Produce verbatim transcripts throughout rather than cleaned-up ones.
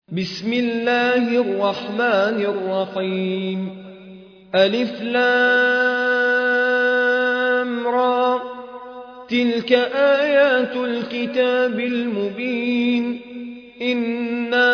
بسم الله الرحمن الرحيم. ألف لام را، تلك آيات الكتاب المبين. إنا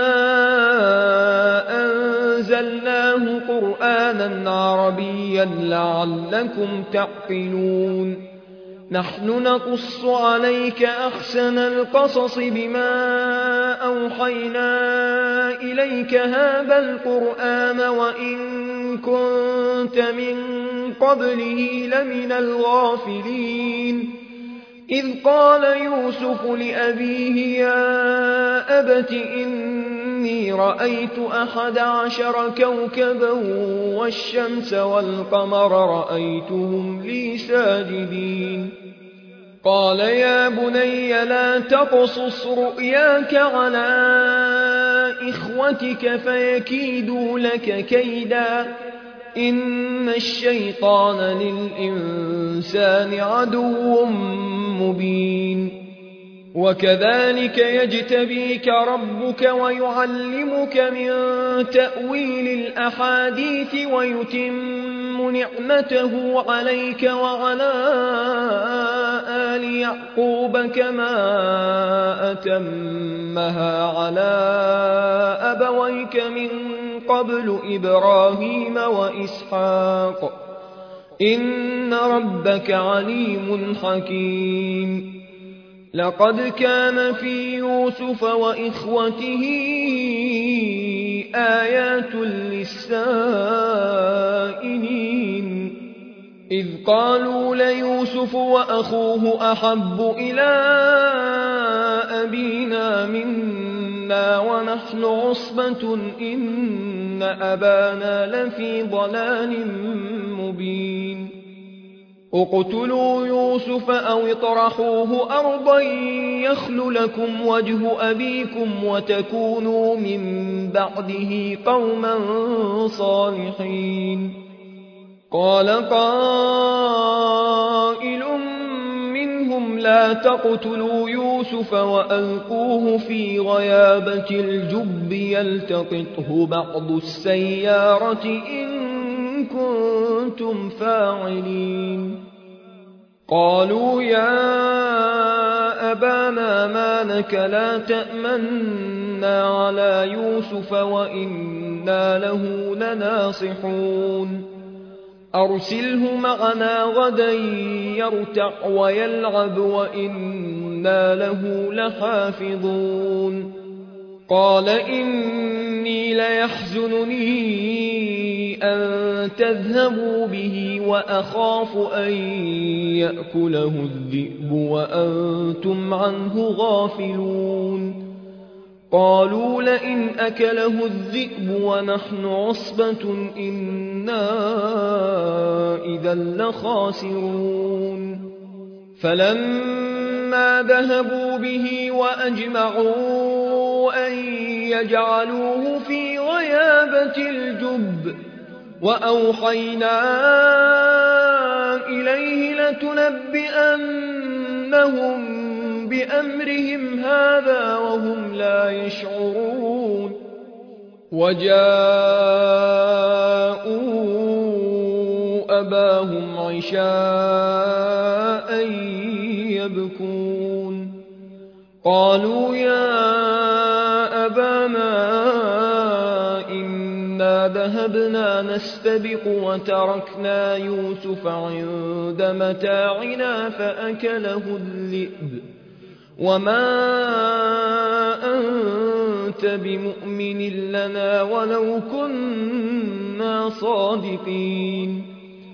أنزلناه قرآنا عربيا لعلكم تعقلون. نحن نقص عليك أحسن القصص بما أوحينا إليك هذا القرآن وإن كنت من قبله لمن الغافلين. إذ قال يوسف لأبيه يا أبت إني رأيت أحد عشر كوكبا والشمس والقمر رأيتهم لي ساجدين. قال يا بني لا تقصص رؤياك على إخوتك فيكيدوا لك كيدا، إن الشيطان للإنسان عدو مبين. وكذلك يجتبيك ربك ويعلمك من تأويل الأحاديث ويتم نعمته عليك وعلى آل يعقوب كما أتمها على أبويك من قبل إبراهيم وإسحاق، إن ربك عليم حكيم. لقد كان في يوسف وإخوته آيات للسائلين، إذ قالوا ليوسف وأخوه أحب إلى أبينا منا ونحن عصبة إن أبانا لفي ضلال مبين. اقتلوا يوسف أو اطرحوه أرضا يخل لكم وجه أبيكم وتكونوا من بعده قوما صالحين. قال قائل منهم لا تقتلوا يوسف وألقوه في غيابة الجب يلتقطه بعض السيارة إن كنتم فاعلين. قالوا يا أبانا ما لك لا تأمنا على يوسف وإنا له لناصحون، أرسله معنا غدا يرتع ويلعب وإنا له لحافظون. قال إني ليحزنني أن تذهبوا به وأخاف أن يأكله الذئب وأنتم عنه غافلون. قالوا لئن أكله الذئب ونحن عصبة إنا إذا لخاسرون. فلما ذهبوا به وأجمعوا أن يجعلوه في غيابة الجب وأوحينا إليه لتنبئنهم بأمرهم هذا وهم لا يشعرون. وجاءوا أباهم عشاء يبكون. قالوا يا أبانا إنا ذهبنا نستبق وتركنا يوسف عند متاعنا فأكله الذئب وما أنت بمؤمن لنا ولو كنا صادقين.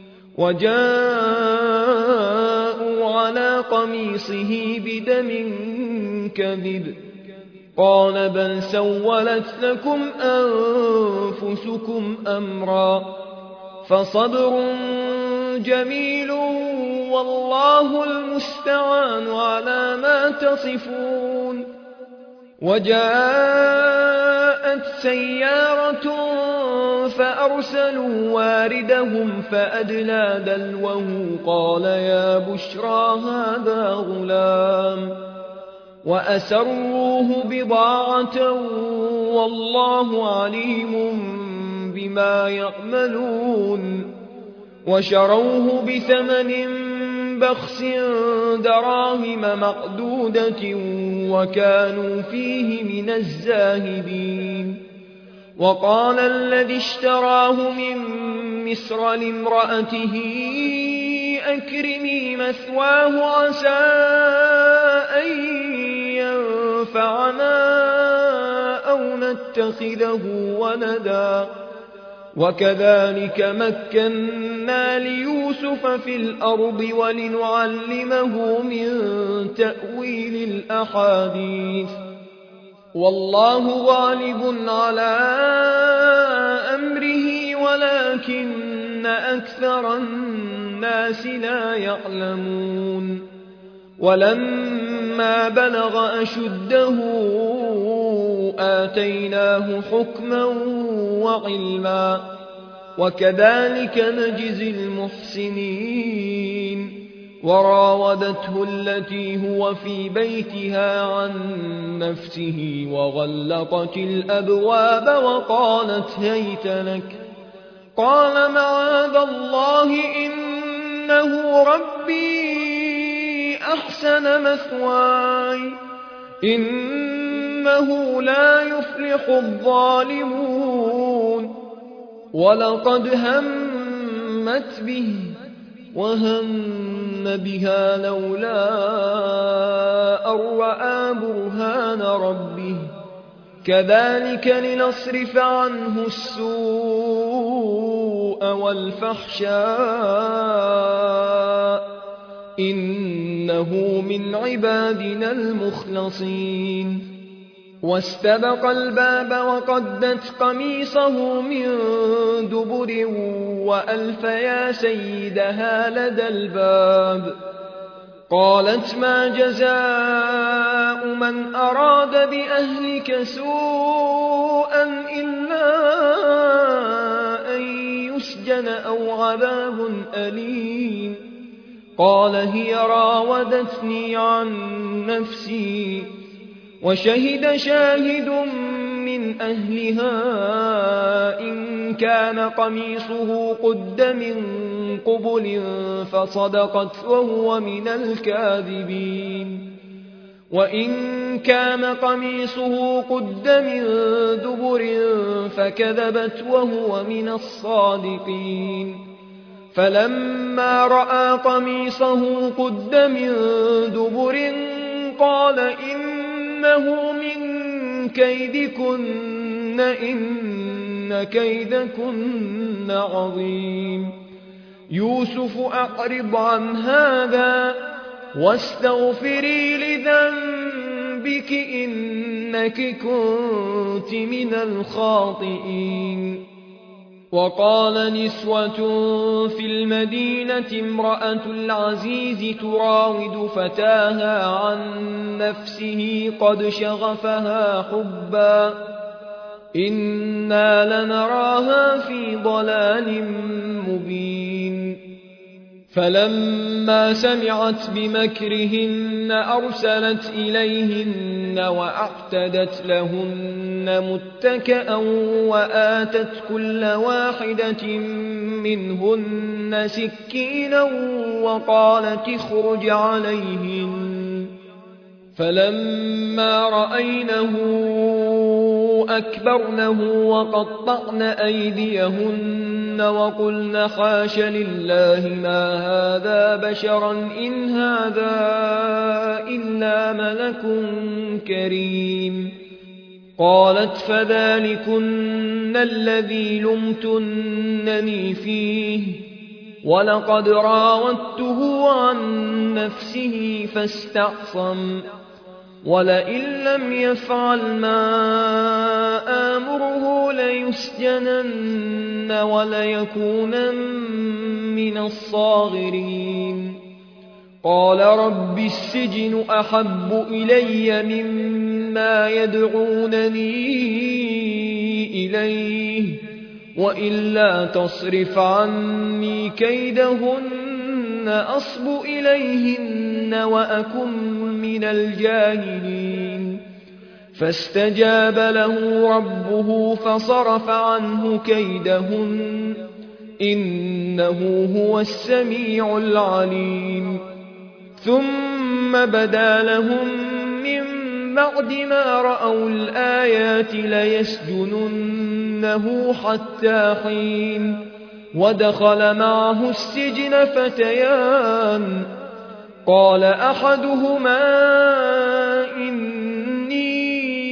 وجاءوا على قميصه بدم كذب قال بل سولت لكم أنفسكم أمرا فصبر جميل والله المستعان على ما تصفون. وجاءت سيارة فأرسلوا واردهم فأدلى دلوه قال يا بشرى هذا غلام وأسروه بضاعة والله عليم بما يعملون وشروه بثمن بخس دراهم مقدودة وكانوا فيه من الزاهدين وقال الذي اشتراه من مصر لامرأته أكرمي مثواه عسى أن ينفعنا أو نتخذه ولدا وكذلك مكنا ليوسف في الأرض ولنعلمه من تأويل الأحاديث والله غالب على أمره ولكن أكثر الناس لا يعلمون ولما بلغ أشده آتيناه حكما وعلما وكذلك نجزي المحسنين وراودته التي هو في بيتها عن نفسه وغلقت الأبواب وقالت هيت لك قال معاذ الله إنه ربي أحسن مثواي إنه لا يفلح الظالمون ولقد همت به وهم بها لولا أن رأى برهان ربه كذلك لنصرف عنه السوء والفحشاء إنه من عبادنا المخلصين واستبق الباب وقدت قميصه من دبر وألف يا سيدها لدى الباب قالت ما جزاء من أراد بأهلك سوءا إلا أن يسجن أو عذاب أليم قال هي راودتني عن نفسي وشهد شاهد من أهلها إن كان قميصه قد من قبل فصدقت وهو من الكاذبين وإن كان قميصه قد من دبر فكذبت وهو من الصادقين فلما رأى قميصه قد من دبر قال إنه من كيدكن إن كيدكن عظيم يوسف أعرض عن هذا واستغفري لذنبك إنك كنت من الخاطئين وقال نسوة في المدينة امرأة العزيز تراود فتاها عن نفسه قد شغفها حبا إنا لنراها في ضلال مبين فلما سمعت بمكرهن أرسلت إليهن وأعتدت لهن متكئا وآتت كل واحدة منهن سكينا وقالت اخرج عليهن فلما رأينه أكبرنه وقطعن أيديهن وقلن حاش لله ما هذا بشرا إن هذا إلا ملك كريم قالت فذلكن الذي لمتنني فيه ولقد راودته عن نفسه فاستعصم ولئن لم يفعل ما آمره ليسجنن وليكونن من الصاغرين قال رب السجن أحب إلي مما يدعونني إليه وإلا تصرف عني كيدهن أصب إليهن وأكن من الجاهلين فاستجاب له ربه فصرف عنه كيدهن إنه هو السميع العليم ثم بدا لهم من بعد ما رأوا الآيات ليسجننه حتى حين ودخل معه السجن فتيان قال أحدهما إني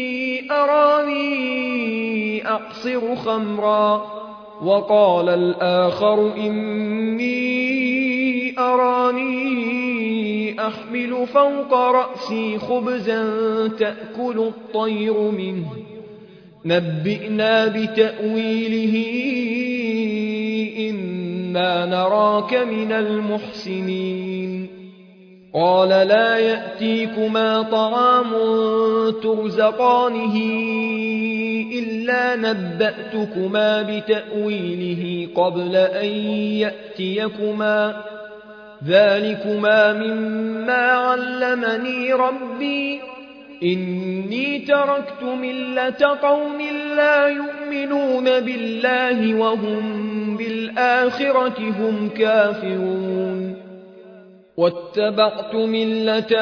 أراني أعصر خمرا وقال الآخر إني أراني أحمل فوق رأسي خبزا تأكل الطير منه نبئنا بتأويله إنا نراك من المحسنين قال لا يأتيكما طعام ترزقانه إلا نبأتكما بتأويله قبل أن يأتيكما ذلكما مما علمني ربي إني تركت ملة قوم لا يؤمنون بالله وهم بالآخرة هم كافرون واتبعت ملة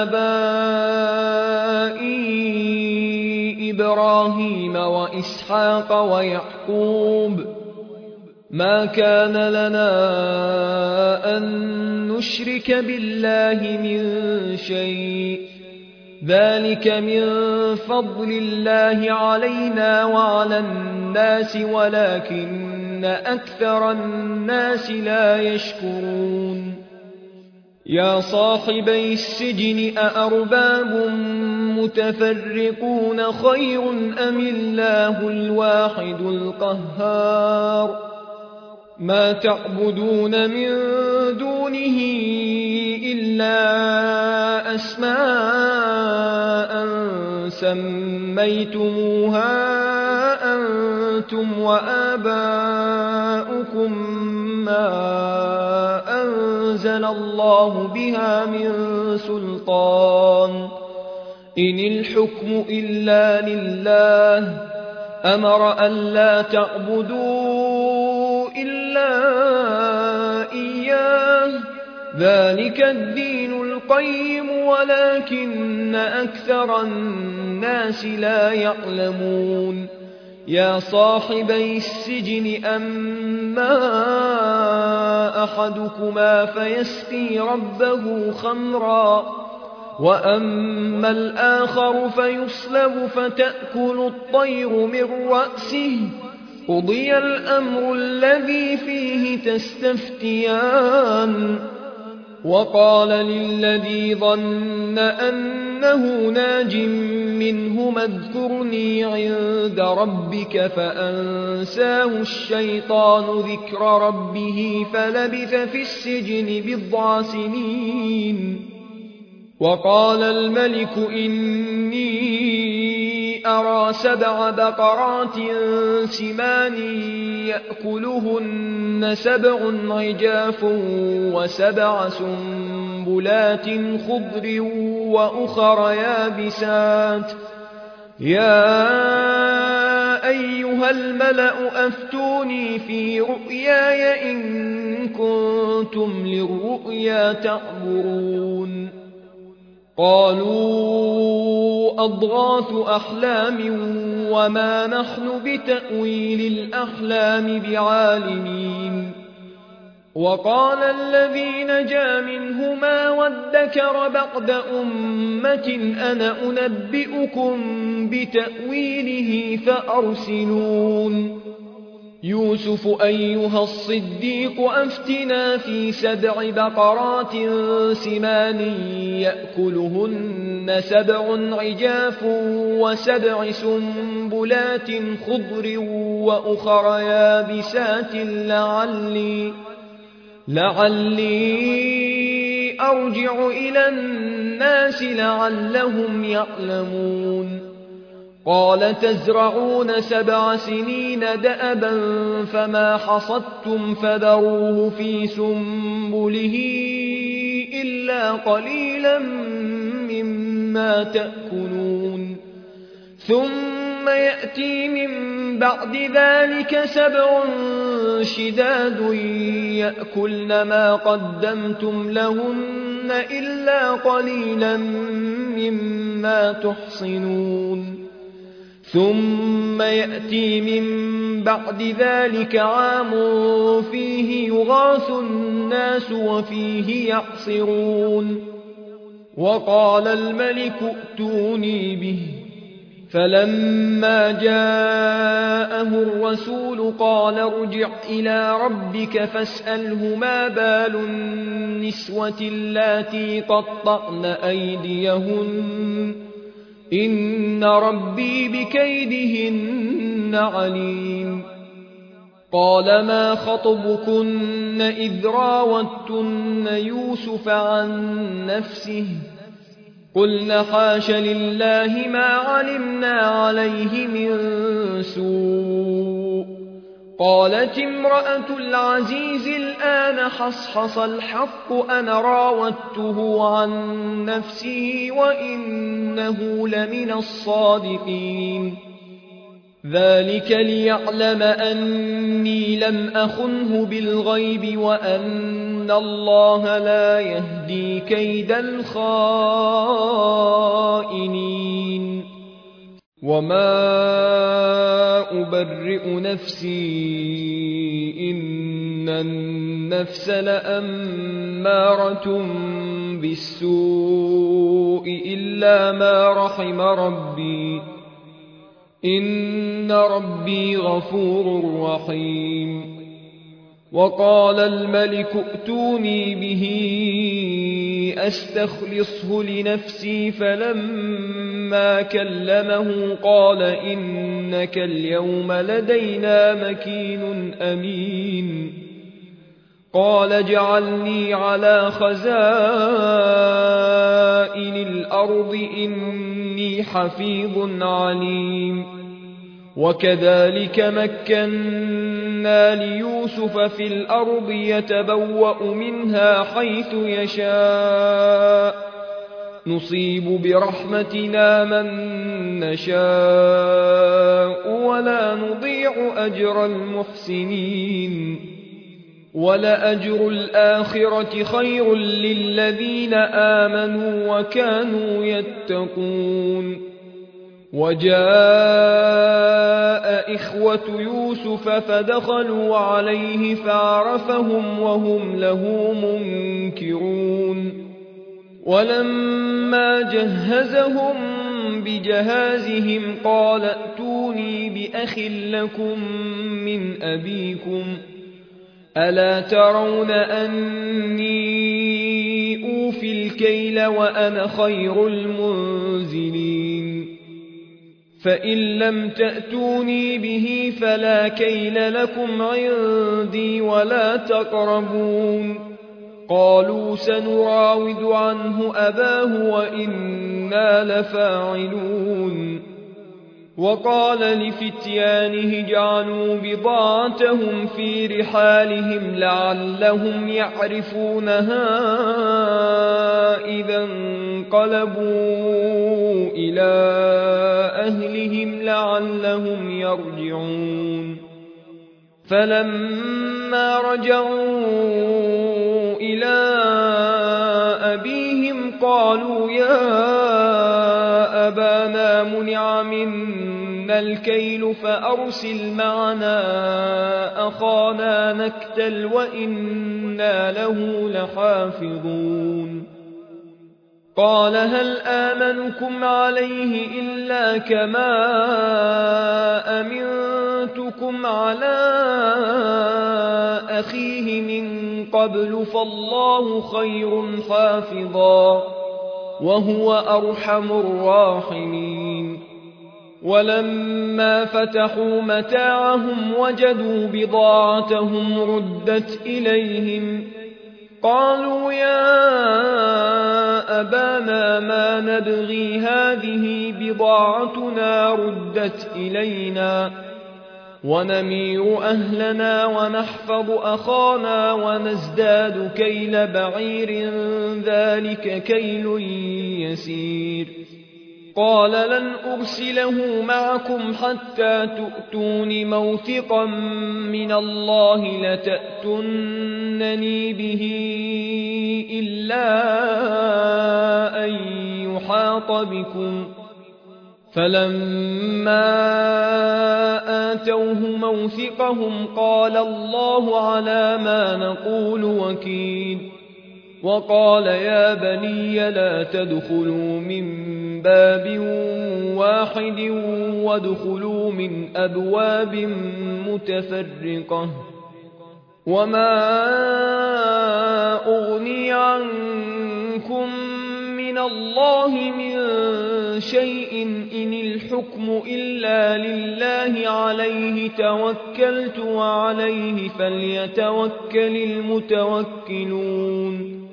آبائي إبراهيم وإسحاق ويعقوب ما كان لنا أن نشرك بالله من شيء ذلك من فضل الله علينا وعلى الناس ولكن أكثر الناس لا يشكرون يا صاحبي السجن أأرباب متفرقون خير أم الله الواحد القهار ما تعبدون من دونه إلا أسماء سميتموها أنتم وآباؤكم ما أنزل الله بها من سلطان إن الحكم إلا لله أمر ألا تعبدوا إلا إياه ذلك الدين القيم ولكن أكثر الناس لا يعلمون يا صاحبي السجن أما أحدكما فيسقي ربه خمرا وأما الآخر فيصلب فتأكل الطير من رأسه قضي الأمر الذي فيه تستفتيان وقال للذي ظن أنه ناج منهما اذكرني عند ربك فأنساه الشيطان ذكر ربه فلبث في السجن بضع سنين وقال الملك إني أرى سبع بقرات سمان يأكلهن سبع عجاف وسبع سنبلات خضر وأخر يابسات يا أيها الملأ أفتوني في رؤياي إن كنتم للرؤيا تعبرون قالوا أضغاث أحلام وما نحن بتأويل الأحلام بعالمين وقال الذي نجا منهما وادكر بعد أمة أنا أنبئكم بتأويله فأرسلون يوسف أيها الصديق أفتنا في سبع بقرات سمان يأكلهن سبع عجاف وسبع سنبلات خضر وأخر يابسات لعلي, لعلي أرجع إلى الناس لعلهم يعلمون قال تزرعون سبع سنين دأبا فما حصدتم فذروه في سنبله إلا قليلا مما تأكلون ثم يأتي من بعد ذلك سبع شداد يأكلن ما قدمتم لهن إلا قليلا مما تحصنون ثم يأتي من بعد ذلك عام فيه يغاث الناس وفيه يعصرون وقال الملك ائتوني به فلما جاءه الرسول قال ارجع إلى ربك فاسأله ما بال النسوة اللاتي قطعن أيديهن إن ربي بكيدهن عليم قال ما خطبكن إذ راوتن يوسف عن نفسه قلنا حاش لله ما علمنا عليه من سوء قالت امرأة العزيز الآن حصحص الحق أنا راودته عن نفسه وإنه لمن الصادقين ذلك ليعلم أني لم أخنه بالغيب وأن الله لا يهدي كيد الخائنين وما أبرئ نفسي إن النفس لأمارة بالسوء إلا ما رحم ربي إن ربي غفور رحيم وقال الملك ائتوني به أستخلصه لنفسي فلما كلمه قال إنك اليوم لدينا مكين أمين قال اجعلني على خزائن الأرض إني حفيظ عليم وكذلك مكنا ليوسف في الأرض يتبوأ منها حيث يشاء نصيب برحمتنا من نشاء ولا نضيع أجر المحسنين ولأجر الآخرة خير للذين آمنوا وكانوا يتقون وجاء إخوة يوسف فدخلوا عليه فعرفهم وهم له منكرون ولما جهزهم بجهازهم قال ائتوني بأخ لكم من أبيكم ألا ترون أني أوفي الكيل وأنا خير المنزلين فإن لم تأتوني به فلا كيل لكم عندي ولا تقربون قالوا سنراود عنه أباه وإنا لفاعلون وقال لفتيانه جعلوا بضاعتهم في رحالهم لعلهم يعرفونها إذا انقلبوا إلى أهلهم لعلهم يرجعون فلما رجعوا إلى أبيهم قالوا يا أبانا منع منا الكيل فأرسل معنا أخانا نكتل وإنا له لحافظون قال هل آمنكم عليه إلا كما أمنتكم على أخيه من قبل فالله خير حافظا وهو أرحم الراحمين ولما فتحوا متاعهم وجدوا بضاعتهم ردت إليهم قالوا يا أبانا ما نبغي هذه بضاعتنا ردت إلينا ونمير أهلنا ونحفظ أخانا ونزداد كيل بعير ذلك كيل يسير قال لن أرسله معكم حتى تؤتون موثقا من الله لتأتونني به إلا أن يحاط بكم. فلما آتوه موثقهم قال الله على ما نقول وكيل. وقال يا بني لا تدخلوا من باب واحد وادخلوا من أبواب متفرقة وما أغني عنكم من الله من شيء إن الحكم إلا لله عليه توكلت وعليه فليتوكل المتوكلون.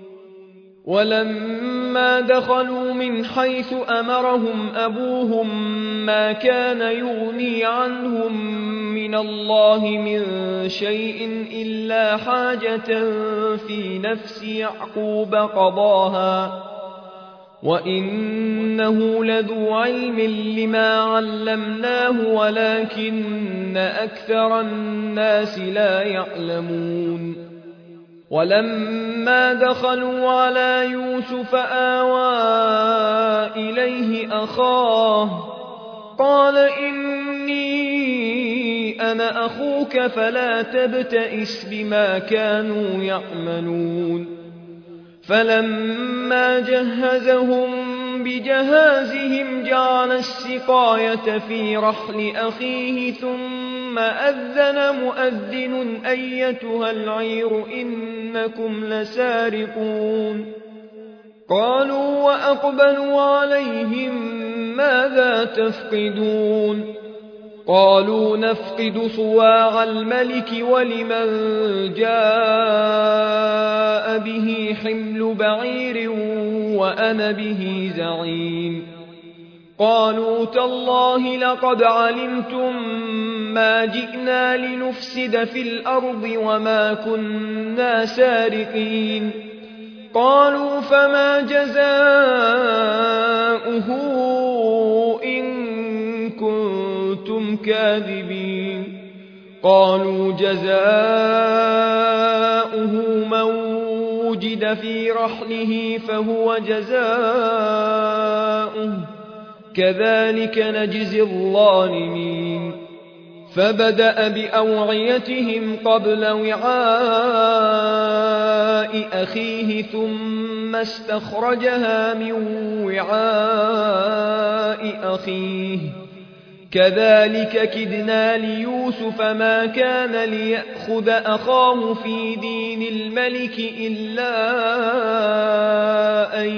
ولما دخلوا من حيث أمرهم أبوهم ما كان يغني عنهم من الله من شيء إلا حاجة في نفس يعقوب قضاها وإنه لذو علم لما علمناه ولكن أكثر الناس لا يعلمون. ولما دخلوا على يوسف آوى إليه أخاه قال إني أنا أخوك فلا تبتئس بما كانوا يعملون. فلما جهزهم بجهازهم جعل السقاية في رحل أخيه ثم أذن مؤذن أيتها العير إنكم لسارقون. قالوا وأقبلوا عليهم ماذا تفقدون؟ قالوا نفقد صواع الملك ولمن جاء به حمل بعير وأنا به زعيم. قالوا تالله لقد علمتم ما جئنا لنفسد في الأرض وما كنا سارقين. قالوا فما جزاؤه إن كنتم كاذبين؟ قالوا جزاؤه من وجد في رحله فهو جزاؤه كذلك نجزي الظالمين. فبدأ بأوعيتهم قبل وعاء أخيه ثم استخرجها من وعاء أخيه كذلك كدنا ليوسف ما كان ليأخذ أخاه في دين الملك إلا أن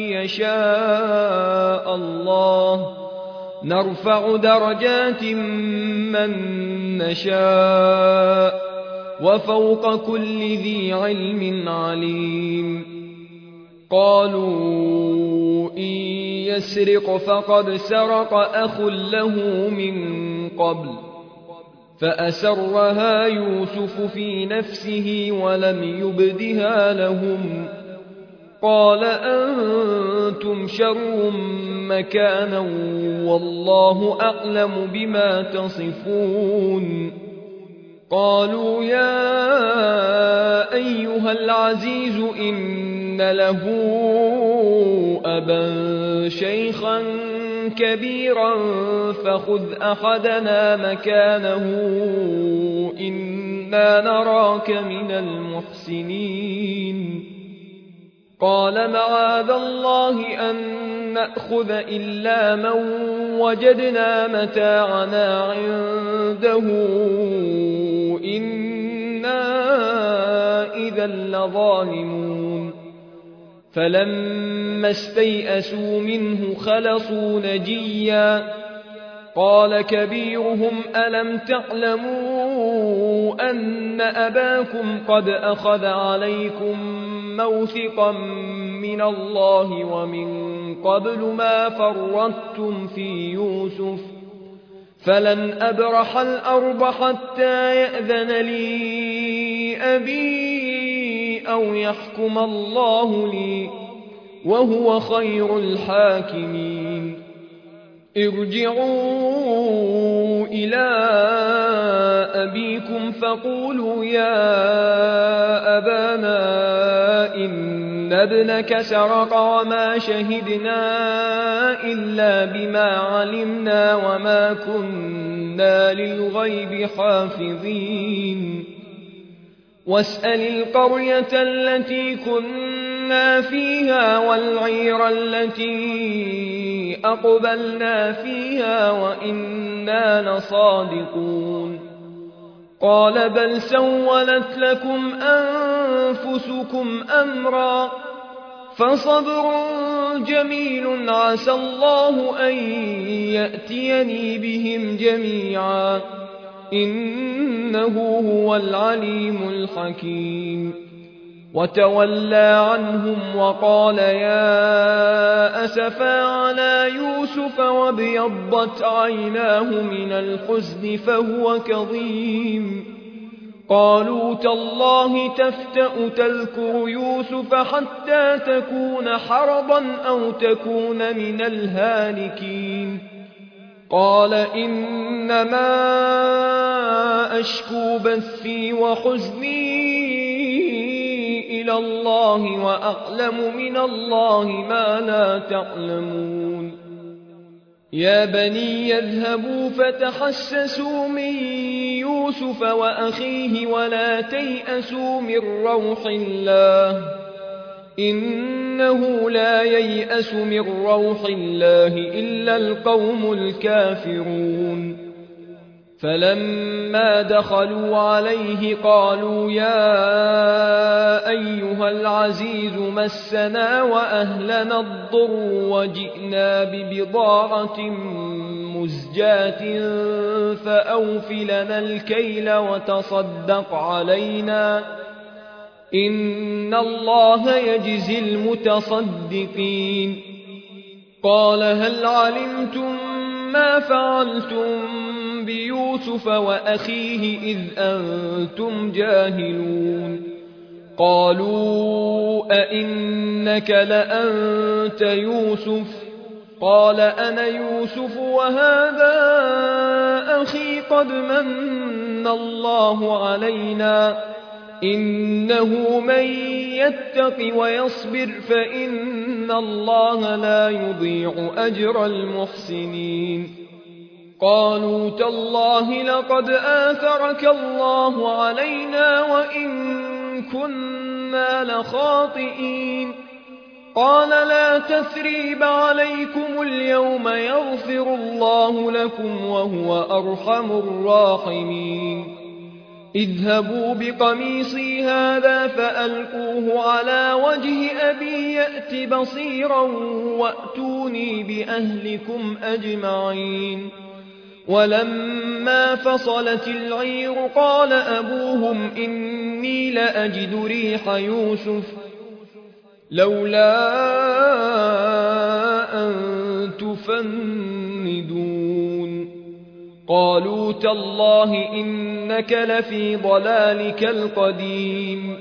يشاء الله نرفع درجات من نشاء وفوق كل ذي علم عليم. قالوا إن يسرق فقد سرق أخ له من قبل فأسرها يوسف في نفسه ولم يبدها لهم. قال أنتم شر مكانا والله أعلم بما تصفون. قالوا يا أيها العزيز إن له أبا شيخا كبيرا فخذ أحدنا مكانه إنا نراك من المحسنين. قال معاذ الله أن نأخذ إلا من وجدنا متاعنا عنده إنا إذا لظالمون. فلما استيئسوا منه خلصوا نجيا. قال كبيرهم ألم تعلموا أن أباكم قد أخذ عليكم موثقا من الله ومن قبل ما فرطتم في يوسف فلن أبرح الأرض حتى يأذن لي أبي أو يحكم الله لي وهو خير الحاكمين. ارجعوا إلى أبيكم فقولوا يا أبانا إن ابنك سرق وما شهدنا إلا بما علمنا وما كنا للغيب حافظين واسأل القرية التي كنا فيها والعير التي أقبلنا فيها وإنا لصادقون قال بل سولت لكم أنفسكم أمرا فصبر جميل عسى الله أن يأتيني بهم جميعا إنه هو العليم الحكيم وتولى عنهم وقال يا أسفا على يوسف وابيضت عيناه من الحزن فهو كظيم قالوا تالله تفتأ تذكر يوسف حتى تكون حرضا أو تكون من الهالكين قال إنما أشكو بثي وحزني إلى الله وأعلم من الله ما لا تعلمون يا بني يذهبوا فتحسسوا من يوسف وأخيه ولا تيأسوا من روح الله إنه لا ييأس من روح الله إلا القوم الكافرون فلما دخلوا عليه قالوا يا أيها العزيز مسنا وأهلنا الضر وجئنا ببضاعة مزجاة فأوف لنا الكيل وتصدق علينا إن الله يجزي المتصدقين قال هل علمتم ما فعلتم بيوسف وأخيه إذ أنتم جاهلون قالوا أئنك لأنت يوسف قال أنا يوسف وهذا أخي قد من الله علينا إنه من يتق ويصبر فإن الله لا يضيع أجر المحسنين قالوا تالله لقد آثرك الله علينا وإن كنا لخاطئين قال لا تثريب عليكم اليوم يغفر الله لكم وهو أرحم الراحمين اذهبوا بقميصي هذا فألقوه على وجه أبي يأت بصيرا وأتوني بأهلكم أجمعين ولما فصلت العير قال أبوهم إني لأجد ريح يوسف لولا أن تفندون قالوا تالله إنك لفي ضلالك القديم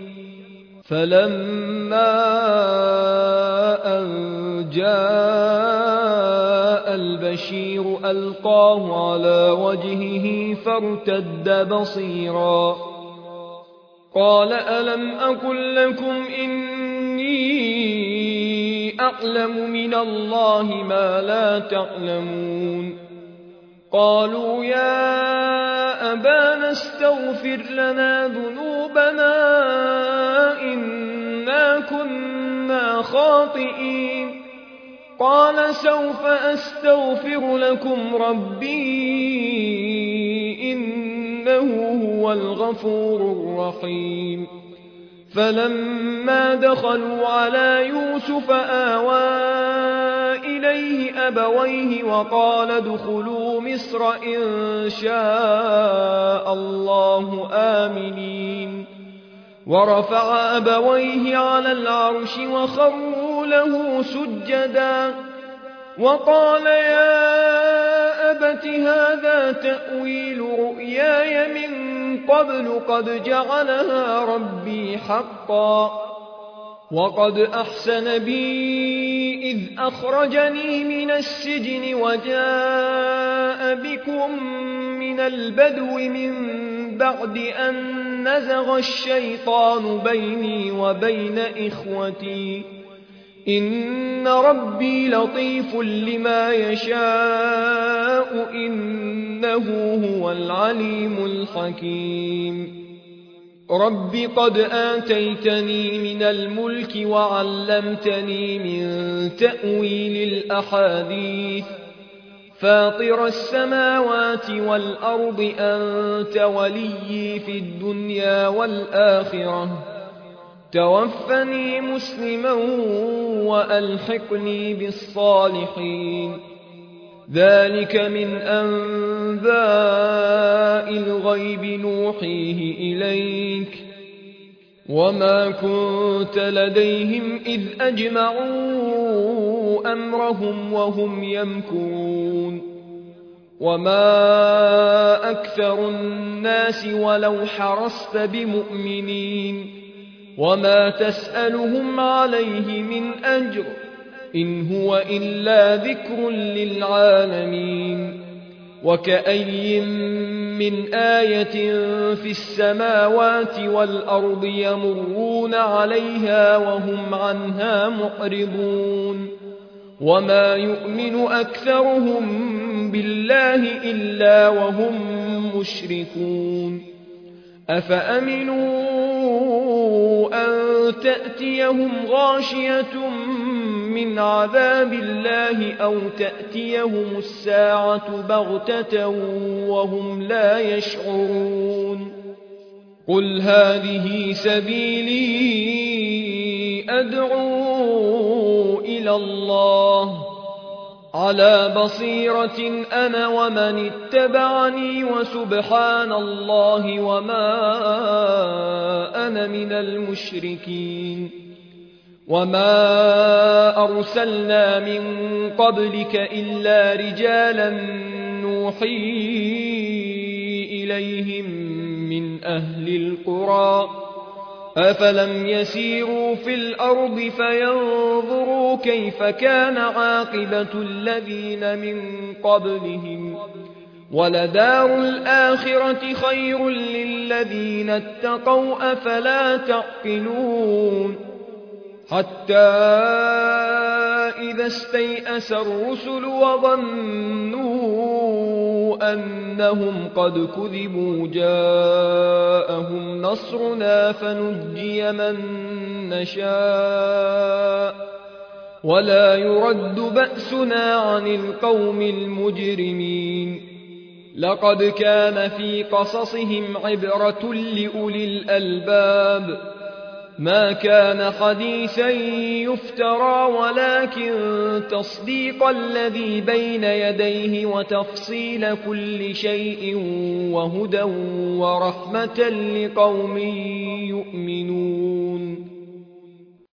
فلما أن جاء البشير ألقاه على وجهه فارتد بصيرا قال ألم أقل لكم إني أعلم من الله ما لا تعلمون قالوا يا أبانا استغفر لنا ذنوبنا إنا كنا خاطئين قال سوف أستغفر لكم ربي إنه هو الغفور الرحيم فلما دخلوا على يوسف آوى إليه أبويه وقال ادخلوا مصر إن شاء الله آمنين ورفع أبويه على العرش وخروا له سجدا وقال يا أبت هذا تأويل رؤياي من قبل قد جعلها ربي حقا وقد أحسن بي إذ أخرجني من السجن وجاء بكم من البدو من بعد أن نزغ الشيطان بيني وبين إخوتي إن ربي لطيف لما يشاء إنه هو العليم الحكيم رب قد آتيتني من الملك وعلمتني من تأويل الأحاديث فاطر السماوات والأرض أنت وليي في الدنيا والآخرة توفني مسلما وألحقني بالصالحين ذلك من أنباء الغيب نوحيه إليك وما كنت لديهم إذ أجمعوا أمرهم وهم يمكرون وما أكثر الناس ولو حرصت بمؤمنين وما تسألهم عليه من أجر إن هو إلا ذكر للعالمين وكأي من آية في السماوات والأرض يمرون عليها وهم عنها معرضون وما يؤمن أكثرهم بالله إلا وهم مشركون أفأمنوا أن تأتيهم غاشية من عذاب الله أو تأتيهم الساعة بغتة وهم لا يشعرون قل هذه سبيلي أدعو إلى الله على بصيرة أنا ومن اتبعني وسبحان الله وما أنا من المشركين وما أرسلنا من قبلك إلا رجالا نوحي إليهم من أهل القرى أفلم يسيروا في الأرض فينظروا كيف كان عاقبة الذين من قبلهم ولدار الآخرة خير للذين اتقوا أفلا تعقلون حتى إذا استيأس الرسل وظنوا أنهم قد كذبوا جاءهم نصرنا فنجي من نشاء ولا يرد بأسنا عن القوم المجرمين لقد كان في قصصهم عبرة لأولي الألباب ما كان حديثا يفترى ولكن تصديق الذي بين يديه وتفصيل كل شيء وهدى ورحمة لقوم يؤمنون